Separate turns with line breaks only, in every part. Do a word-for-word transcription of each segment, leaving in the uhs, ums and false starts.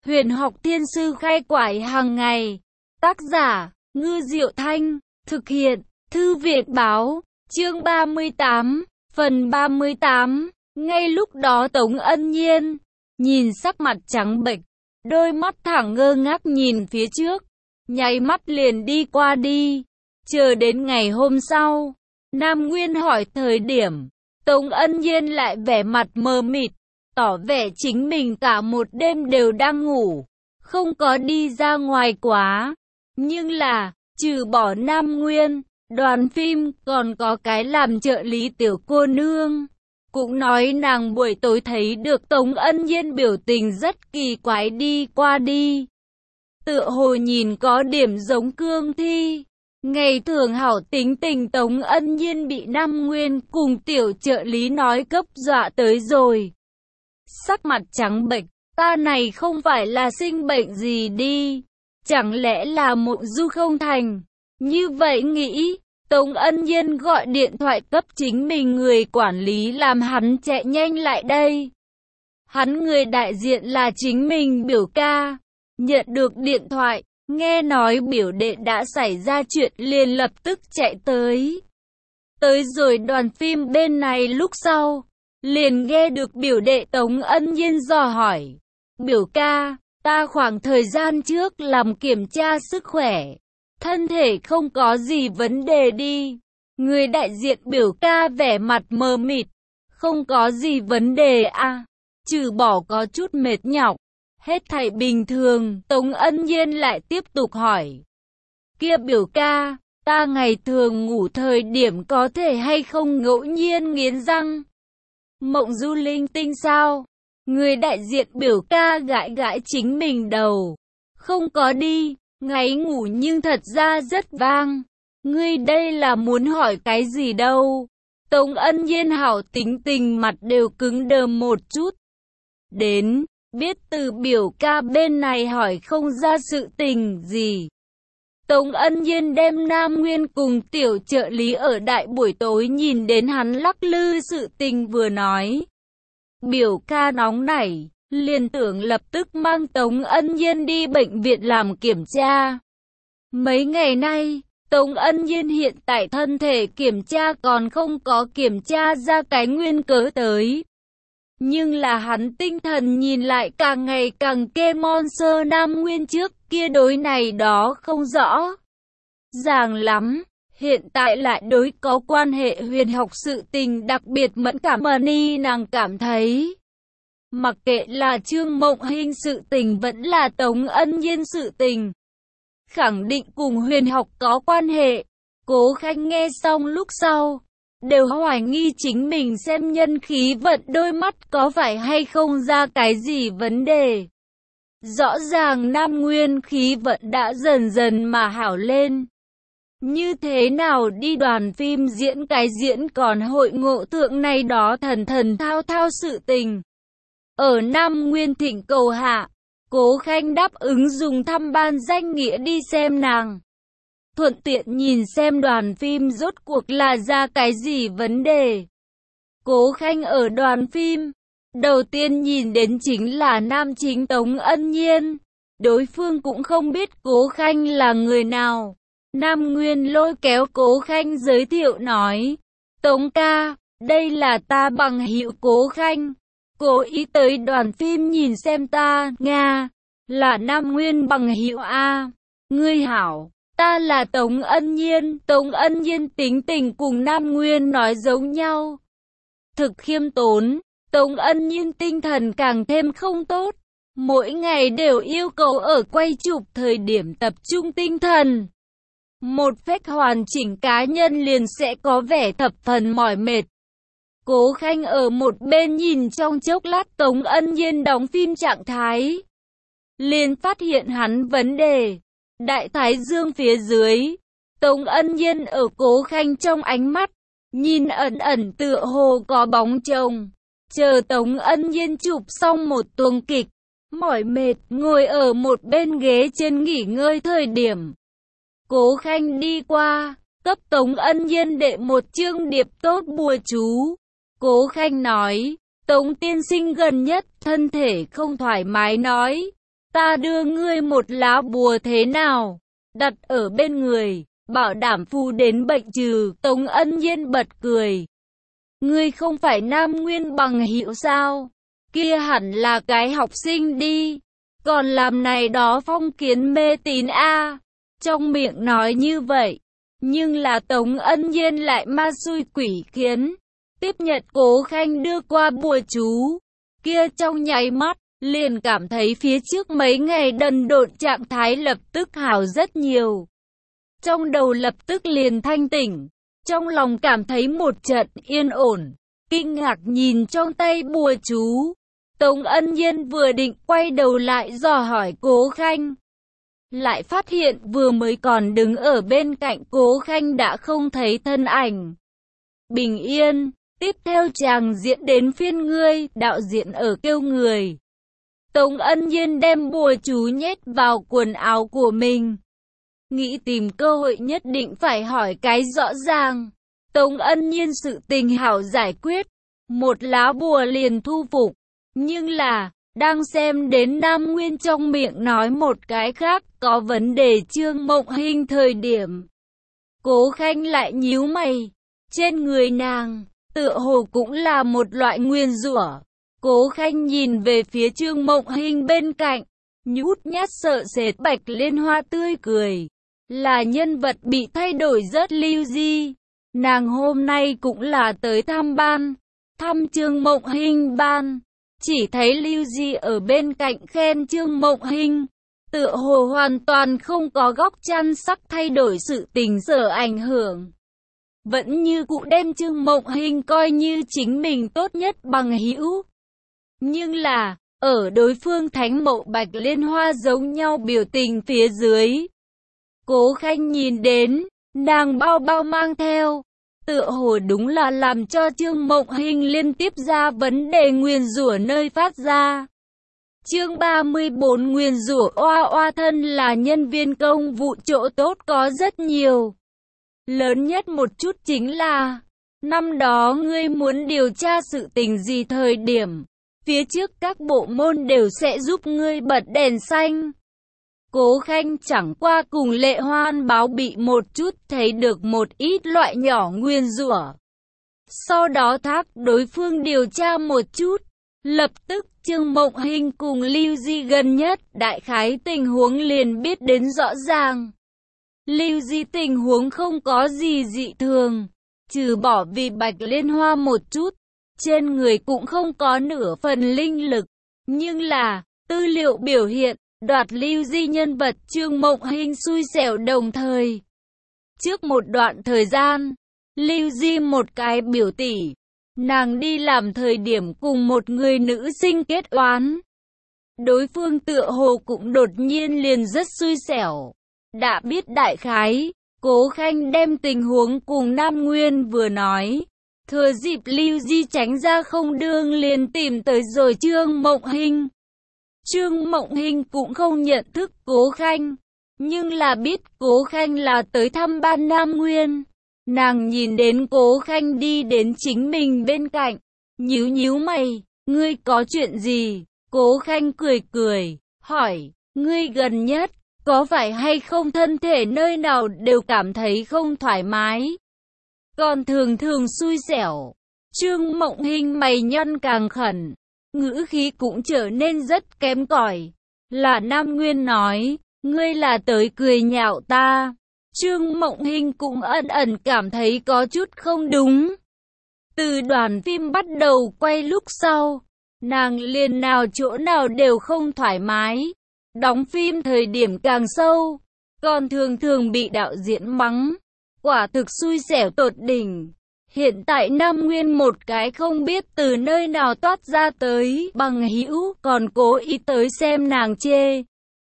Huyền học thiên sư khai quải hàng ngày. Tác giả, Ngư Diệu Thanh. Thực hiện, Thư viện báo. Chương ba mươi tám, phần ba mươi tám. Ngay lúc đó Tống Ân Nhiên, nhìn sắc mặt trắng bệch, đôi mắt thẳng ngơ ngác nhìn phía trước, nháy mắt liền đi qua đi. Chờ đến ngày hôm sau, Nam Nguyên hỏi thời điểm, Tống Ân Nhiên lại vẻ mặt mờ mịt, tỏ vẻ chính mình cả một đêm đều đang ngủ, không có đi ra ngoài quá. Nhưng là, trừ bỏ Nam Nguyên, đoàn phim còn có cái làm trợ lý tiểu cô nương. Cũng nói nàng buổi tối thấy được Tống Ân Nhiên biểu tình rất kỳ quái đi qua đi. Tựa hồ nhìn có điểm giống Cương Thi. Ngày thường hảo tính tình Tống Ân Nhiên bị Nam Nguyên cùng tiểu trợ lý nói cấp dọa tới rồi. Sắc mặt trắng bệch, ta này không phải là sinh bệnh gì đi. Chẳng lẽ là mộng du không thành? Như vậy nghĩ, Tống Ân Nhiên gọi điện thoại cấp chính mình người quản lý làm hắn chạy nhanh lại đây. Hắn người đại diện là chính mình biểu ca. Nhận được điện thoại, nghe nói biểu đệ đã xảy ra chuyện liền lập tức chạy tới. Tới rồi đoàn phim bên này lúc sau, liền nghe được biểu đệ Tống Ân Nhiên dò hỏi. Biểu ca, ta khoảng thời gian trước làm kiểm tra sức khỏe. Thân thể không có gì vấn đề đi. Người đại diện biểu ca vẻ mặt mờ mịt. Không có gì vấn đề à. Trừ bỏ có chút mệt nhọc. Hết thảy bình thường. Tống Ân Nhiên lại tiếp tục hỏi. Kia biểu ca, ta ngày thường ngủ thời điểm có thể hay không ngẫu nhiên nghiến răng? Mộng du linh tinh sao? Người đại diện biểu ca gãi gãi chính mình đầu. Không có đi. Ngáy ngủ nhưng thật ra rất vang. Ngươi đây là muốn hỏi cái gì đâu? Tống Ân Nhiên hảo tính tình mặt đều cứng đờ một chút. Đến, biết từ biểu ca bên này hỏi không ra sự tình gì. Tống Ân Nhiên đem Nam Nguyên cùng tiểu trợ lý ở đại buổi tối nhìn đến hắn lắc lư sự tình vừa nói. Biểu ca nóng nảy. Liền tưởng lập tức mang Tống Ân Nhiên đi bệnh viện làm kiểm tra. Mấy ngày nay, Tống Ân Nhiên hiện tại thân thể kiểm tra còn không có kiểm tra ra cái nguyên cớ tới. Nhưng là hắn tinh thần nhìn lại càng ngày càng kê monster Nam Nguyên trước kia đối này đó không rõ ràng lắm. Hiện tại lại đối có quan hệ huyền học sự tình đặc biệt mẫn cảm mà ni nàng cảm thấy. Mặc kệ là Trương Mộng Hinh sự tình vẫn là Tống Ân Nhiên sự tình, khẳng định cùng huyền học có quan hệ. Cố Khanh nghe xong lúc sau, đều hoài nghi chính mình xem nhân khí vận đôi mắt có phải hay không ra cái gì vấn đề. Rõ ràng Nam Nguyên khí vận đã dần dần mà hảo lên. Như thế nào đi đoàn phim diễn cái diễn còn hội ngộ thượng này đó thần thần thao thao sự tình. Ở Nam Nguyên thịnh cầu hạ, Cố Khanh đáp ứng dùng thăm ban danh nghĩa đi xem nàng. Thuận tiện nhìn xem đoàn phim rốt cuộc là ra cái gì vấn đề. Cố Khanh ở đoàn phim, đầu tiên nhìn đến chính là nam chính Tống Ân Nhiên. Đối phương cũng không biết Cố Khanh là người nào. Nam Nguyên lôi kéo Cố Khanh giới thiệu nói. Tống ca, đây là ta bằng hữu Cố Khanh. Cố ý tới đoàn phim nhìn xem ta, Nga, là Nam Nguyên bằng hữu A. Ngươi hảo, ta là Tống Ân Nhiên. Tống Ân Nhiên tính tình cùng Nam Nguyên nói giống nhau. Thực khiêm tốn, Tống Ân Nhiên tinh thần càng thêm không tốt. Mỗi ngày đều yêu cầu ở quay chụp thời điểm tập trung tinh thần. Một phách hoàn chỉnh cá nhân liền sẽ có vẻ thập phần mỏi mệt. Cố Khanh ở một bên nhìn trong chốc lát Tống Ân Nhiên đóng phim trạng thái. Liền phát hiện hắn vấn đề. Đại thái dương phía dưới. Tống Ân Nhiên ở Cố Khanh trong ánh mắt. Nhìn ẩn ẩn tựa hồ có bóng chồng. Chờ Tống Ân Nhiên chụp xong một tuồng kịch. Mỏi mệt ngồi ở một bên ghế trên nghỉ ngơi thời điểm. Cố Khanh đi qua. Cấp Tống Ân Nhiên đệ một chương điệp tốt bùa chú. Cố Khanh nói, Tống tiên sinh gần nhất, thân thể không thoải mái nói. Ta đưa ngươi một lá bùa thế nào? Đặt ở bên người, bảo đảm phù đến bệnh trừ. Tống Ân Nhiên bật cười. Ngươi không phải Nam Nguyên bằng hữu sao? Kia hẳn là cái học sinh đi. Còn làm này đó phong kiến mê tín a. Trong miệng nói như vậy, nhưng là Tống Ân Nhiên lại ma xui quỷ khiến. Tiếp nhận Cố Khanh đưa qua bùa chú. Kia trong nháy mắt, liền cảm thấy phía trước mấy ngày đần độn trạng thái lập tức hảo rất nhiều. Trong đầu lập tức liền thanh tỉnh. Trong lòng cảm thấy một trận yên ổn. Kinh ngạc nhìn trong tay bùa chú. Tống Ân Nhiên vừa định quay đầu lại dò hỏi Cố Khanh. Lại phát hiện vừa mới còn đứng ở bên cạnh Cố Khanh đã không thấy thân ảnh. Bình yên, tiếp theo chàng diễn đến phiên ngươi, đạo diễn ở kêu người. Tống Ân Nhiên đem bùa chú nhét vào quần áo của mình. Nghĩ tìm cơ hội nhất định phải hỏi cái rõ ràng. Tống Ân Nhiên sự tình hảo giải quyết. Một lá bùa liền thu phục. Nhưng là, đang xem đến Nam Nguyên trong miệng nói một cái khác có vấn đề Trương Mộng Hinh thời điểm. Cố Khanh lại nhíu mày. Trên người nàng, tựa hồ cũng là một loại nguyền rủa. Cố Khanh nhìn về phía Trương Mộng Hinh bên cạnh. Nhút nhát sợ sệt Bạch Liên Hoa tươi cười. Là nhân vật bị thay đổi rất Lưu Di. Nàng hôm nay cũng là tới thăm ban. Thăm Trương Mộng Hinh ban. Chỉ thấy Lưu Di ở bên cạnh khen Trương Mộng Hinh. Tựa hồ hoàn toàn không có góc chăn sắc thay đổi sự tình sở ảnh hưởng. Vẫn như cụ đem Trương Mộng Hinh coi như chính mình tốt nhất bằng hữu. Nhưng là, ở đối phương Thánh Mộ Bạch Liên Hoa giống nhau biểu tình phía dưới. Cố Khanh nhìn đến, nàng bao bao mang theo. Tựa hồ đúng là làm cho Trương Mộng Hinh liên tiếp ra vấn đề nguyền rủa nơi phát ra. Chương ba mươi bốn nguyền rủa oa oa thân là nhân viên công vụ chỗ tốt có rất nhiều. Lớn nhất một chút chính là, năm đó ngươi muốn điều tra sự tình gì thời điểm, phía trước các bộ môn đều sẽ giúp ngươi bật đèn xanh. Cố Khanh chẳng qua cùng Lệ Hoan báo bị một chút thấy được một ít loại nhỏ nguyên rủa. Sau đó thác đối phương điều tra một chút. Lập tức Trương Mộng Hinh cùng Lưu Di gần nhất đại khái tình huống liền biết đến rõ ràng. Lưu Di tình huống không có gì dị thường. Trừ bỏ vì Bạch Liên Hoa một chút. Trên người cũng không có nửa phần linh lực. Nhưng là tư liệu biểu hiện. Đoạt Lưu Di nhân vật Trương Mộng Hinh xui xẻo đồng thời. Trước một đoạn thời gian, Lưu Di một cái biểu tỷ, nàng đi làm thời điểm cùng một người nữ sinh kết oán. Đối phương tựa hồ cũng đột nhiên liền rất xui xẻo. Đã biết đại khái, Cố Khanh đem tình huống cùng Nam Nguyên vừa nói. Thừa dịp Lưu Di tránh ra không đương liền tìm tới rồi Trương Mộng Hinh. Trương Mộng Hinh cũng không nhận thức Cố Khanh, nhưng là biết Cố Khanh là tới thăm ban Nam Nguyên. Nàng nhìn đến Cố Khanh đi đến chính mình bên cạnh, nhíu nhíu mày, ngươi có chuyện gì? Cố Khanh cười cười, hỏi, ngươi gần nhất, có phải hay không thân thể nơi nào đều cảm thấy không thoải mái? Còn thường thường xui xẻo. Trương Mộng Hinh mày nhăn càng khẩn. Ngữ khí cũng trở nên rất kém cỏi. Là Nam Nguyên nói, ngươi là tới cười nhạo ta. Trương Mộng Hinh cũng ẩn ẩn cảm thấy có chút không đúng. Từ đoàn phim bắt đầu quay lúc sau, nàng liền nào chỗ nào đều không thoải mái. Đóng phim thời điểm càng sâu, còn thường thường bị đạo diễn mắng. Quả thực xui xẻo tột đỉnh. Hiện tại Nam Nguyên một cái không biết từ nơi nào toát ra tới bằng hữu còn cố ý tới xem nàng chê.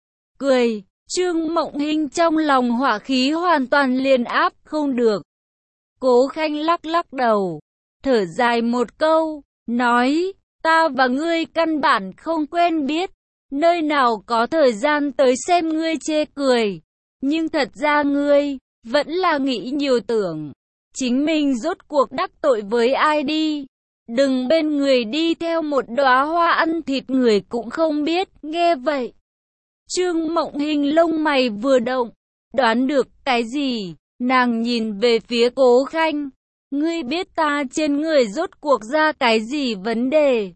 Cười, Trương Mộng Hinh trong lòng hỏa khí hoàn toàn liền áp không được. Cố Khanh lắc lắc đầu, thở dài một câu, nói, ta và ngươi căn bản không quen biết, nơi nào có thời gian tới xem ngươi chê cười. Nhưng thật ra ngươi, vẫn là nghĩ nhiều tưởng. Chính mình rốt cuộc đắc tội với ai đi. Đừng bên người đi theo một đóa hoa ăn thịt người cũng không biết. Nghe vậy, Trương Mộng Hinh lông mày vừa động, đoán được cái gì, nàng nhìn về phía Cố Khanh. Ngươi biết ta trên người rốt cuộc ra cái gì vấn đề?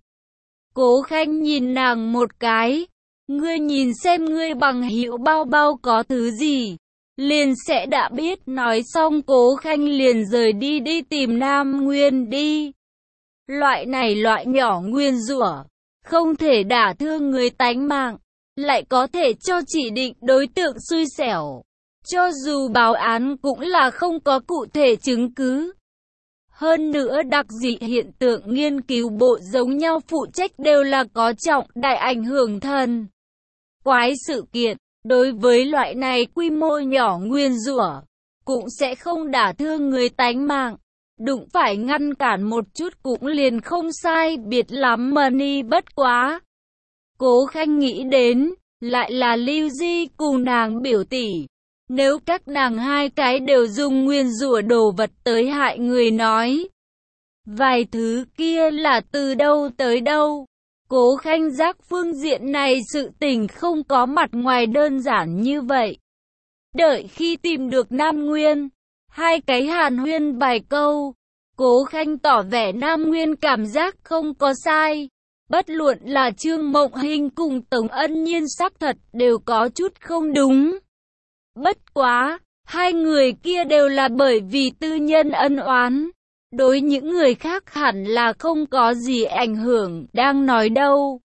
Cố Khanh nhìn nàng một cái. Ngươi nhìn xem ngươi bằng hữu bao bao có thứ gì, liền sẽ đã biết. Nói xong Cố Khanh liền rời đi đi tìm Nam Nguyên đi. Loại này loại nhỏ nguyên rủa, không thể đả thương người tánh mạng, lại có thể cho chỉ định đối tượng xui xẻo. Cho dù báo án cũng là không có cụ thể chứng cứ. Hơn nữa đặc dị hiện tượng nghiên cứu bộ giống nhau phụ trách đều là có trọng đại ảnh hưởng thần quái sự kiện. Đối với loại này quy mô nhỏ nguyên rủa, cũng sẽ không đả thương người tánh mạng. Đụng phải ngăn cản một chút cũng liền không sai biệt lắm mà ni bất quá. Cố Khanh nghĩ đến, lại là Lưu Di cùng nàng biểu tỷ. Nếu các nàng hai cái đều dùng nguyên rủa đồ vật tới hại người nói, vài thứ kia là từ đâu tới đâu. Cố Khanh giác phương diện này sự tình không có mặt ngoài đơn giản như vậy. Đợi khi tìm được Nam Nguyên, hai cái hàn huyên vài câu, Cố Khanh tỏ vẻ Nam Nguyên cảm giác không có sai. Bất luận là Trương Mộng Hinh cùng Tống Ân Nhiên xác thật đều có chút không đúng. Bất quá, hai người kia đều là bởi vì tư nhân ân oán. Đối những người khác hẳn là không có gì ảnh hưởng, đang nói đâu.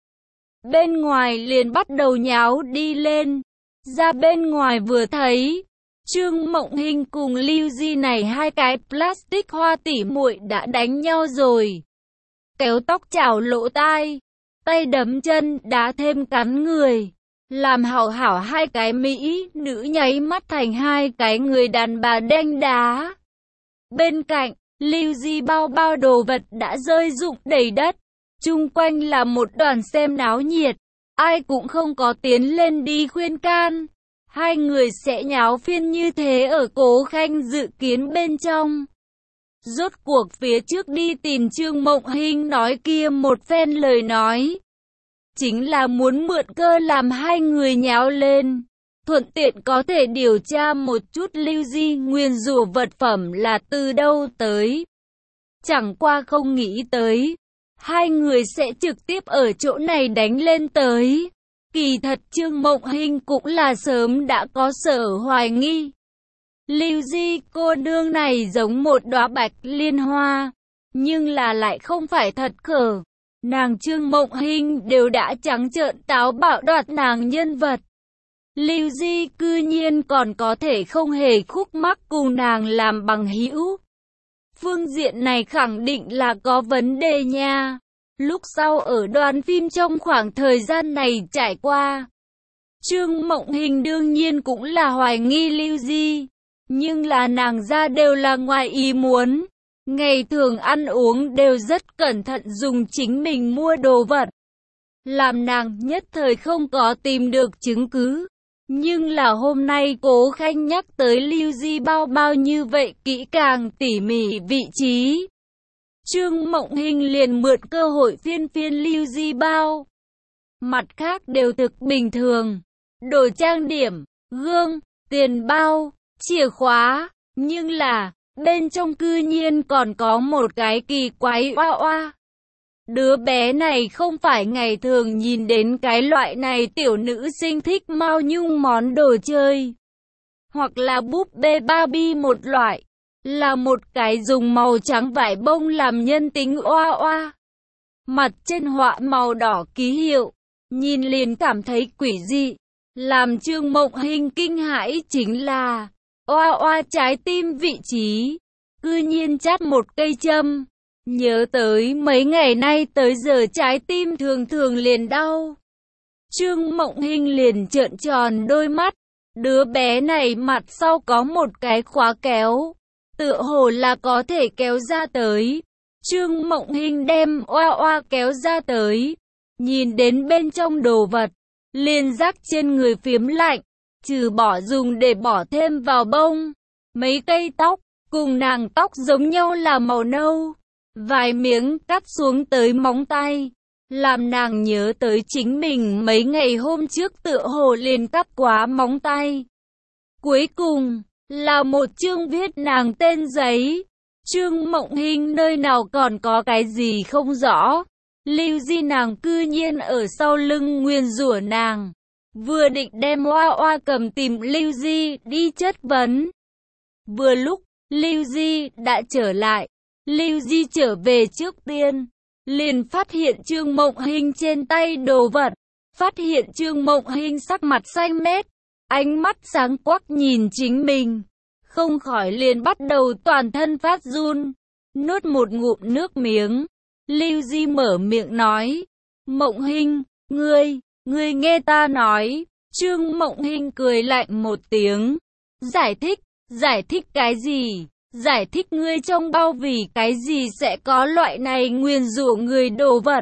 Bên ngoài liền bắt đầu nháo đi lên. Ra bên ngoài vừa thấy, Trương Mộng Hinh cùng Lưu Di này hai cái plastic hoa tỉ muội đã đánh nhau rồi. Kéo tóc chảo lỗ tai, tay đấm chân đá thêm cắn người. Làm hảo hảo hai cái mỹ nữ nháy mắt thành hai cái người đàn bà đanh đá. Bên cạnh, Lưu Di bao bao đồ vật đã rơi rụng đầy đất. Chung quanh là một đoàn xem náo nhiệt. Ai cũng không có tiến lên đi khuyên can. Hai người sẽ nháo phiên như thế ở Cố Khanh dự kiến bên trong. Rốt cuộc phía trước đi tìm Trương Mộng Hinh nói kia một phen lời nói, chính là muốn mượn cơ làm hai người nháo lên, thuận tiện có thể điều tra một chút Lưu Di nguyên rủa vật phẩm là từ đâu tới. Chẳng qua không nghĩ tới, hai người sẽ trực tiếp ở chỗ này đánh lên tới. Kỳ thật Trương Mộng Hinh cũng là sớm đã có sở hoài nghi. Lưu Di cô nương này giống một đóa bạch liên hoa, nhưng là lại không phải thật khờ. Nàng Trương Mộng Hinh đều đã trắng trợn táo bạo đoạt nàng nhân vật. Lưu Di cư nhiên còn có thể không hề khúc mắc cùng nàng làm bằng hữu. Phương diện này khẳng định là có vấn đề nha. Lúc sau ở đoàn phim trong khoảng thời gian này trải qua, Trương Mộng Hinh đương nhiên cũng là hoài nghi Lưu Di. Nhưng là nàng ra đều là ngoài ý muốn. Ngày thường ăn uống đều rất cẩn thận dùng chính mình mua đồ vật. Làm nàng nhất thời không có tìm được chứng cứ. Nhưng là hôm nay Cố Khanh nhắc tới Lưu Di bao bao như vậy kỹ càng tỉ mỉ vị trí. Trương Mộng Hinh liền mượn cơ hội phiên phiên Lưu Di bao. Mặt khác đều thực bình thường. Đồ trang điểm, gương, tiền bao, chìa khóa. Nhưng là, bên trong cư nhiên còn có một cái kỳ quái oa oa. Đứa bé này không phải ngày thường nhìn đến cái loại này tiểu nữ sinh thích Mao Nhung món đồ chơi, hoặc là búp bê Barbie một loại, là một cái dùng màu trắng vải bông làm nhân tính oa oa. Mặt trên họa màu đỏ ký hiệu, nhìn liền cảm thấy quỷ dị. Làm Trương Mộng Hinh kinh hãi chính là oa oa trái tim vị trí, cư nhiên chát một cây châm. Nhớ tới mấy ngày nay tới giờ trái tim thường thường liền đau. Trương Mộng Hinh liền trợn tròn đôi mắt. Đứa bé này mặt sau có một cái khóa kéo, tựa hồ là có thể kéo ra tới. Trương Mộng Hinh đem oa oa kéo ra tới, nhìn đến bên trong đồ vật, liền rắc trên người phiếm lạnh. Trừ bỏ dùng để bỏ thêm vào bông, mấy cây tóc, cùng nàng tóc giống nhau là màu nâu. Vài miếng cắt xuống tới móng tay, làm nàng nhớ tới chính mình mấy ngày hôm trước tựa hồ liền cắt quá móng tay. Cuối cùng, là một chương viết nàng tên giấy. Trương Mộng Hinh nơi nào còn có cái gì không rõ. Lưu Di nàng cư nhiên ở sau lưng nguyền rủa nàng. Vừa định đem Oa Oa cầm tìm Lưu Di đi chất vấn. Vừa lúc, Lưu Di đã trở lại. Lưu Di trở về trước tiên, liền phát hiện Trương Mộng Hinh trên tay đồ vật. Phát hiện Trương Mộng Hinh sắc mặt xanh mét, ánh mắt sáng quắc nhìn chính mình. Không khỏi liền bắt đầu toàn thân phát run, nuốt một ngụm nước miếng. Lưu Di mở miệng nói, Mộng Hinh, ngươi, ngươi nghe ta nói. Trương Mộng Hinh cười lạnh một tiếng. Giải thích, giải thích cái gì? Giải thích ngươi trong bao vì cái gì sẽ có loại này nguyền rủa người đồ vật.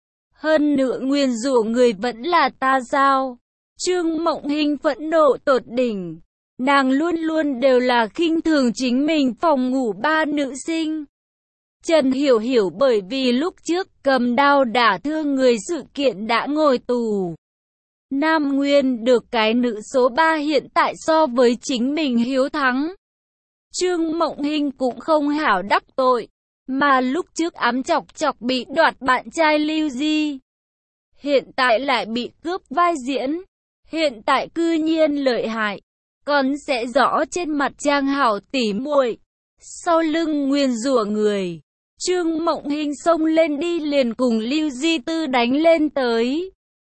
Hơn nữa nguyền rủa người vẫn là ta sao? Trương Mộng Hinh phẫn nộ tột đỉnh. Nàng luôn luôn đều là khinh thường chính mình phòng ngủ ba nữ sinh. Trần Hiểu Hiểu bởi vì lúc trước cầm đao đả thương người sự kiện đã ngồi tù. Nam Nguyên được cái nữ số ba hiện tại so với chính mình hiếu thắng. Trương Mộng Hinh cũng không hảo đắc tội, mà lúc trước ám chọc chọc bị đoạt bạn trai Lưu Di. Hiện tại lại bị cướp vai diễn, hiện tại cư nhiên lợi hại, còn sẽ rõ trên mặt trang hảo tỉ muội, sau lưng nguyền rủa người. Trương Mộng Hinh xông lên đi liền cùng Lưu Di Tư đánh lên tới.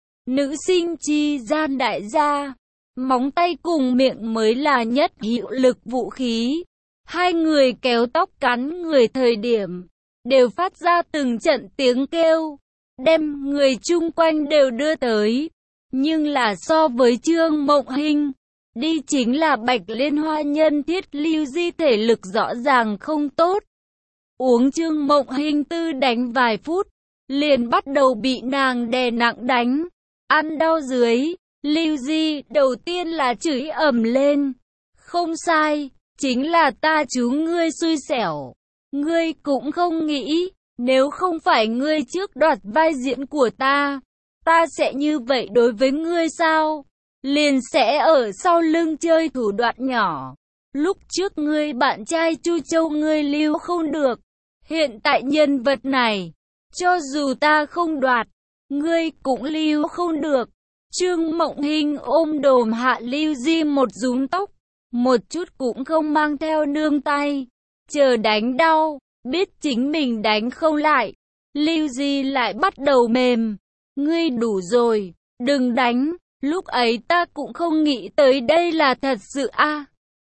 Nữ sinh chi gian đại gia, móng tay cùng miệng mới là nhất hiệu lực vũ khí. Hai người kéo tóc cắn người thời điểm, đều phát ra từng trận tiếng kêu, đem người chung quanh đều đưa tới. Nhưng là so với Trương Mộng Hinh, đi chính là Bạch Liên Hoa nhân thiết Lưu Di thể lực rõ ràng không tốt. Uống Trương Mộng Hinh tư đánh vài phút, liền bắt đầu bị nàng đè nặng đánh, ăn đau dưới. Lưu Di đầu tiên là chửi ầm lên, không sai, chính là ta chú ngươi xui xẻo. Ngươi cũng không nghĩ, nếu không phải ngươi trước đoạt vai diễn của ta, ta sẽ như vậy đối với ngươi sao? Liền sẽ ở sau lưng chơi thủ đoạn nhỏ. Lúc trước ngươi bạn trai Chu Châu ngươi lưu không được, hiện tại nhân vật này, cho dù ta không đoạt, ngươi cũng lưu không được. Trương Mộng Hinh ôm đồm hạ Lưu Di một rúm tóc, một chút cũng không mang theo nương tay, chờ đánh đau, biết chính mình đánh không lại. Lưu Di lại bắt đầu mềm, ngươi đủ rồi, đừng đánh, lúc ấy ta cũng không nghĩ tới đây là thật sự a. À.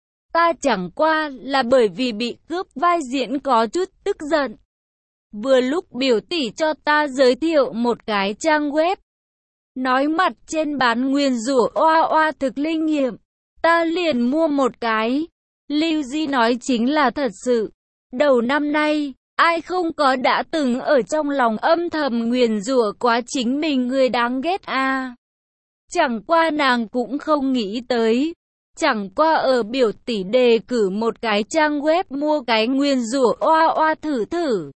Ta chẳng qua là bởi vì bị cướp vai diễn có chút tức giận. Vừa lúc biểu tỷ cho ta giới thiệu một cái trang web, nói mặt trên bán nguyền rủa oa oa thực linh nghiệm, ta liền mua một cái. Lưu Di nói chính là thật sự. Đầu năm nay, ai không có đã từng ở trong lòng âm thầm nguyền rủa quá chính mình người đáng ghét a. À. Chẳng qua nàng cũng không nghĩ tới, chẳng qua ở biểu tỷ đề cử một cái trang web mua cái nguyền rủa oa oa thử thử.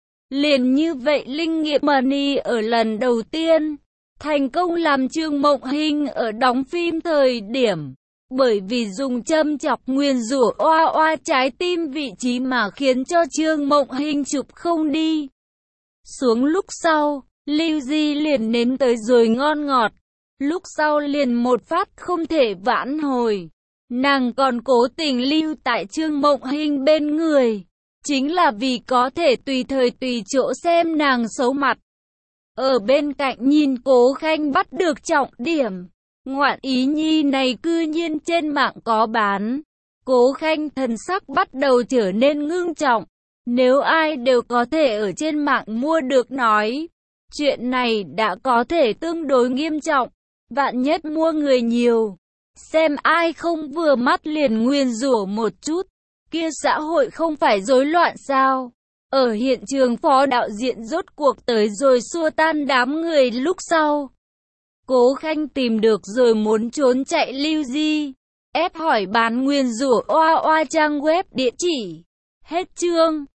Liền như vậy linh nghiệm money ở lần đầu tiên, thành công làm Trương Mộng Hinh ở đóng phim thời điểm. Bởi vì dùng châm chọc nguyền rủa oa oa trái tim vị trí mà khiến cho Trương Mộng Hinh chụp không đi xuống. Lúc sau, Lưu Di liền nếm tới rồi ngon ngọt. Lúc sau liền một phát không thể vãn hồi. Nàng còn cố tình lưu tại Trương Mộng Hinh bên người, chính là vì có thể tùy thời tùy chỗ xem nàng xấu mặt. Ở bên cạnh nhìn Cố Khanh bắt được trọng điểm. Ngoạn ý nhi này cư nhiên trên mạng có bán. Cố Khanh thần sắc bắt đầu trở nên ngưng trọng. Nếu ai đều có thể ở trên mạng mua được nói, chuyện này đã có thể tương đối nghiêm trọng. Vạn nhất mua người nhiều, xem ai không vừa mắt liền nguyền rủa một chút, kia xã hội không phải rối loạn sao? Ở hiện trường phó đạo diễn rốt cuộc tới rồi xua tan đám người lúc sau. Cố Khanh tìm được rồi muốn trốn chạy Lưu Di, ép hỏi bán nguyền rủa oa oa trang web địa chỉ. Hết chương.